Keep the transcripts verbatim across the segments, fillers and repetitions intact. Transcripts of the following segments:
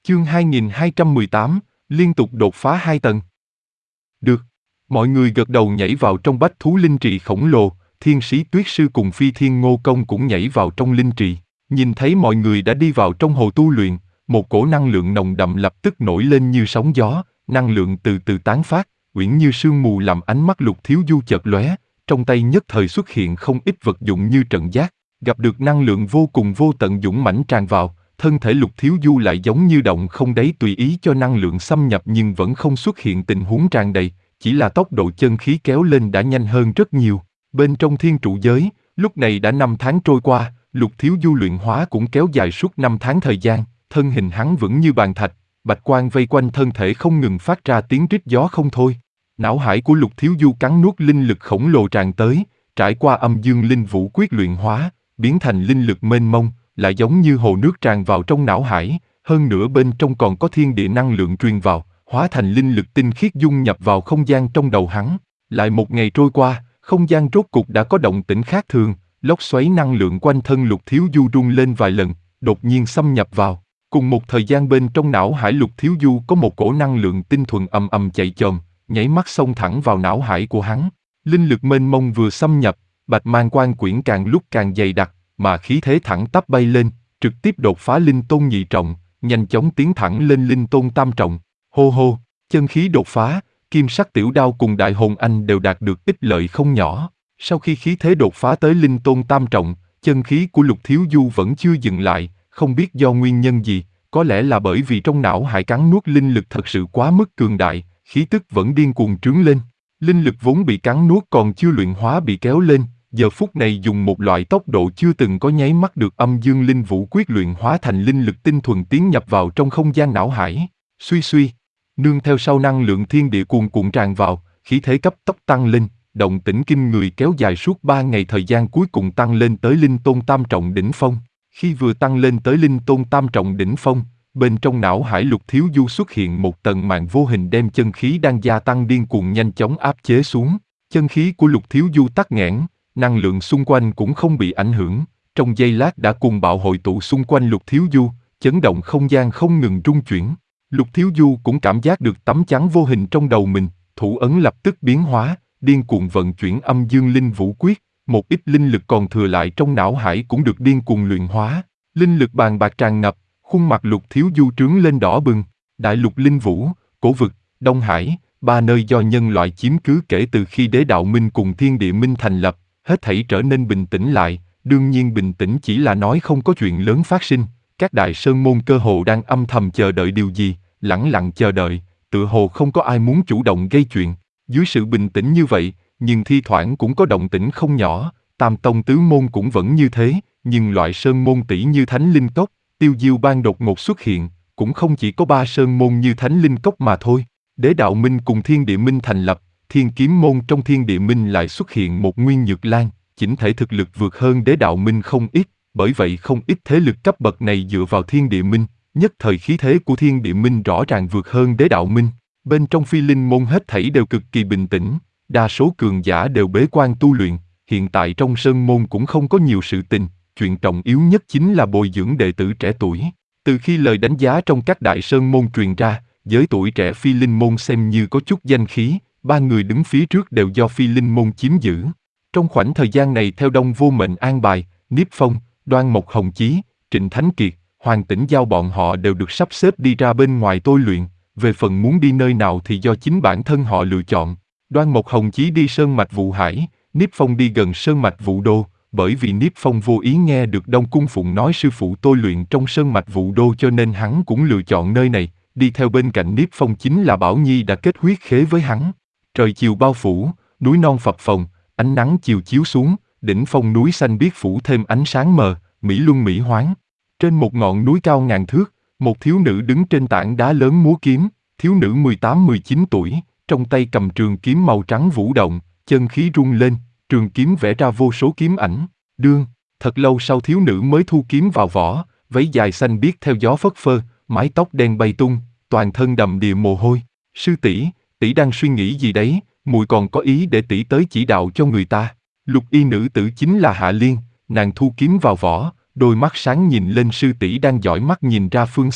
Chương hai nghìn hai trăm mười tám, liên tục đột phá hai tầng. Được. Mọi người gật đầu nhảy vào trong bách thú linh trì khổng lồ, thiên sĩ tuyết sư cùng phi thiên ngô công cũng nhảy vào trong linh trì. Nhìn thấy mọi người đã đi vào trong hồ tu luyện, một cổ năng lượng nồng đậm lập tức nổi lên như sóng gió, năng lượng từ từ tán phát, uyển như sương mù làm ánh mắt Lục Thiếu Du chợt lóe, trong tay nhất thời xuất hiện không ít vật dụng như trận giác, gặp được năng lượng vô cùng vô tận dũng mãnh tràn vào, thân thể Lục Thiếu Du lại giống như động không đáy tùy ý cho năng lượng xâm nhập nhưng vẫn không xuất hiện tình huống tràn đầy, chỉ là tốc độ chân khí kéo lên đã nhanh hơn rất nhiều. Bên trong thiên trụ giới, lúc này đã năm tháng trôi qua, Lục Thiếu Du luyện hóa cũng kéo dài suốt năm tháng thời gian, thân hình hắn vững như bàn thạch, bạch quang vây quanh thân thể không ngừng phát ra tiếng rít gió không thôi. Não hải của Lục Thiếu Du cắn nuốt linh lực khổng lồ tràn tới, trải qua âm dương linh vũ quyết luyện hóa, biến thành linh lực mênh mông, lại giống như hồ nước tràn vào trong não hải, hơn nữa bên trong còn có thiên địa năng lượng truyền vào, hóa thành linh lực tinh khiết dung nhập vào không gian trong đầu hắn. Lại một ngày trôi qua, không gian rốt cục đã có động tĩnh khác thường, lốc xoáy năng lượng quanh thân Lục Thiếu Du rung lên vài lần, đột nhiên xâm nhập vào. Cùng một thời gian bên trong não hải Lục Thiếu Du có một cổ năng lượng tinh thuần ầm ầm chạy chồm, nhảy mắt xông thẳng vào não hải của hắn. Linh lực mênh mông vừa xâm nhập, bạch mang quan quyển càng lúc càng dày đặc, mà khí thế thẳng tắp bay lên, trực tiếp đột phá linh tôn nhị trọng, nhanh chóng tiến thẳng lên linh tôn tam trọng. Hô hô, chân khí đột phá, kim sắc tiểu đao cùng đại hồn anh đều đạt được ích lợi không nhỏ. Sau khi khí thế đột phá tới linh tôn tam trọng, chân khí của Lục Thiếu Du vẫn chưa dừng lại, không biết do nguyên nhân gì, có lẽ là bởi vì trong não hải cắn nuốt linh lực thật sự quá mức cường đại, khí tức vẫn điên cuồng trướng lên. Linh lực vốn bị cắn nuốt còn chưa luyện hóa bị kéo lên, giờ phút này dùng một loại tốc độ chưa từng có nháy mắt được âm dương linh vũ quyết luyện hóa thành linh lực tinh thuần tiến nhập vào trong không gian não hải. Suy suy, nương theo sau năng lượng thiên địa cuồn cuộn tràn vào, khí thế cấp tốc tăng lên, động tĩnh kinh người kéo dài suốt ba ngày thời gian cuối cùng tăng lên tới linh tôn tam trọng đỉnh phong. Khi vừa tăng lên tới linh tôn tam trọng đỉnh phong, bên trong não hải Lục Thiếu Du xuất hiện một tầng màn vô hình đem chân khí đang gia tăng điên cuồng nhanh chóng áp chế xuống. Chân khí của Lục Thiếu Du tắc nghẽn, năng lượng xung quanh cũng không bị ảnh hưởng, trong giây lát đã cùng bạo hội tụ xung quanh Lục Thiếu Du, chấn động không gian không ngừng rung chuyển. Lục Thiếu Du cũng cảm giác được tấm chắn vô hình trong đầu mình, thủ ấn lập tức biến hóa, điên cuồng vận chuyển âm dương linh vũ quyết, một ít linh lực còn thừa lại trong não hải cũng được điên cuồng luyện hóa. Linh lực bàn bạc tràn ngập, khuôn mặt Lục Thiếu Du trướng lên đỏ bừng. Đại lục linh vũ, cổ vực, Đông Hải, ba nơi do nhân loại chiếm cứ kể từ khi Đế Đạo Minh cùng Thiên Địa Minh thành lập, hết thảy trở nên bình tĩnh lại. Đương nhiên bình tĩnh chỉ là nói không có chuyện lớn phát sinh. Các đại sơn môn cơ hồ đang âm thầm chờ đợi điều gì, lẳng lặng chờ đợi, tựa hồ không có ai muốn chủ động gây chuyện. Dưới sự bình tĩnh như vậy, nhưng thi thoảng cũng có động tĩnh không nhỏ, tam tông tứ môn cũng vẫn như thế, nhưng loại sơn môn tỷ như Thánh Linh Cốc, Tiêu Diêu Bang đột ngột xuất hiện, cũng không chỉ có ba sơn môn như Thánh Linh Cốc mà thôi. Đế Đạo Minh cùng Thiên Địa Minh thành lập, Thiên Kiếm Môn trong Thiên Địa Minh lại xuất hiện một Nguyên Nhược Lan, chỉnh thể thực lực vượt hơn Đế Đạo Minh không ít, bởi vậy không ít thế lực cấp bậc này dựa vào Thiên Địa Minh, nhất thời khí thế của Thiên Địa Minh rõ ràng vượt hơn Đế Đạo Minh. Bên trong Phi Linh Môn hết thảy đều cực kỳ bình tĩnh, đa số cường giả đều bế quan tu luyện, hiện tại trong sơn môn cũng không có nhiều sự tình, chuyện trọng yếu nhất chính là bồi dưỡng đệ tử trẻ tuổi. Từ khi lời đánh giá trong các đại sơn môn truyền ra, giới tuổi trẻ Phi Linh Môn xem như có chút danh khí, ba người đứng phía trước đều do Phi Linh Môn chiếm giữ. Trong khoảnh thời gian này theo Đông Vô Mệnh an bài, Niếp Phong, Đoan Mộc Hồng Chí, Trịnh Thánh Kiệt, Hoàng Tĩnh Giao bọn họ đều được sắp xếp đi ra bên ngoài tôi luyện, về phần muốn đi nơi nào thì do chính bản thân họ lựa chọn. Đoan Mộc Hồng Chí đi Sơn Mạch Vụ Hải, Niếp Phong đi gần Sơn Mạch Vụ Đô, bởi vì Niếp Phong vô ý nghe được Đông Cung Phụng nói sư phụ tôi luyện trong Sơn Mạch Vụ Đô cho nên hắn cũng lựa chọn nơi này, đi theo bên cạnh Niếp Phong chính là Bảo Nhi đã kết huyết khế với hắn. Trời chiều bao phủ, núi non phập phồng, ánh nắng chiều chiếu xuống, đỉnh phong núi xanh biếc phủ thêm ánh sáng mờ, mỹ luân mỹ hoáng. Trên một ngọn núi cao ngàn thước, một thiếu nữ đứng trên tảng đá lớn múa kiếm, thiếu nữ mười tám mười chín tuổi, trong tay cầm trường kiếm màu trắng vũ động, chân khí rung lên, trường kiếm vẽ ra vô số kiếm ảnh. Đương, thật lâu sau thiếu nữ mới thu kiếm vào vỏ, váy dài xanh biếc theo gió phất phơ, mái tóc đen bay tung, toàn thân đầm đìa mồ hôi. Sư tỷ, tỷ đang suy nghĩ gì đấy, muội còn có ý để tỷ tới chỉ đạo cho người ta. Lục y nữ tử chính là Hạ Liên, nàng thu kiếm vào vỏ, đôi mắt sáng nhìn lên sư tỷ đang dõi mắt nhìn ra phương xa,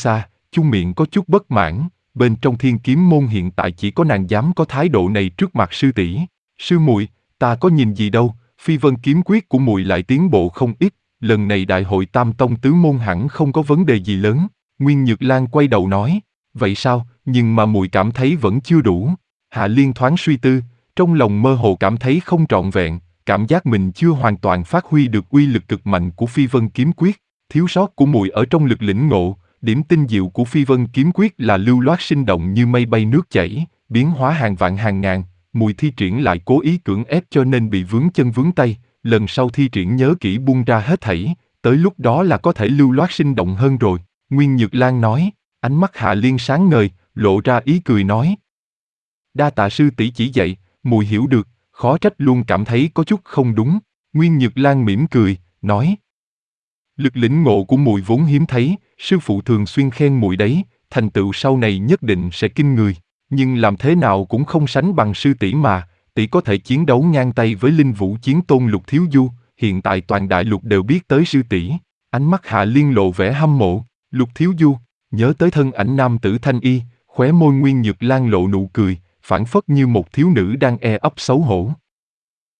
chung miệng có chút bất mãn, bên trong thiên kiếm môn hiện tại chỉ có nàng dám có thái độ này trước mặt sư tỷ. Sư muội, ta có nhìn gì đâu, phi vân kiếm quyết của muội lại tiến bộ không ít, lần này đại hội tam tông tứ môn hẳn không có vấn đề gì lớn. Nguyên Nhược Lan quay đầu nói, vậy sao, nhưng mà muội cảm thấy vẫn chưa đủ. Hạ Liên thoáng suy tư, trong lòng mơ hồ cảm thấy không trọn vẹn, cảm giác mình chưa hoàn toàn phát huy được uy lực cực mạnh của phi vân kiếm quyết. Thiếu sót của muội ở trong lực lĩnh ngộ, điểm tinh diệu của phi vân kiếm quyết là lưu loát sinh động như mây bay nước chảy, biến hóa hàng vạn hàng ngàn, muội thi triển lại cố ý cưỡng ép cho nên bị vướng chân vướng tay, lần sau thi triển nhớ kỹ buông ra hết thảy, tới lúc đó là có thể lưu loát sinh động hơn rồi. Nguyên Nhược Lan nói, ánh mắt Hạ Liên sáng ngời, lộ ra ý cười nói. Đa tạ sư tỷ chỉ dạy, muội hiểu được, khó trách luôn cảm thấy có chút không đúng. Nguyên Nhược Lan mỉm cười, nói. Lực lĩnh ngộ của muội vốn hiếm thấy, sư phụ thường xuyên khen muội đấy, thành tựu sau này nhất định sẽ kinh người, nhưng làm thế nào cũng không sánh bằng sư tỷ mà, tỷ có thể chiến đấu ngang tay với Linh Vũ Chiến Tôn Lục Thiếu Du, hiện tại toàn đại lục đều biết tới sư tỷ. Ánh mắt Hạ Liên lộ vẻ hâm mộ, Lục Thiếu Du, nhớ tới thân ảnh nam tử thanh y, khóe môi Nguyên Nhược Lan lộ nụ cười, phảng phất như một thiếu nữ đang e ấp xấu hổ.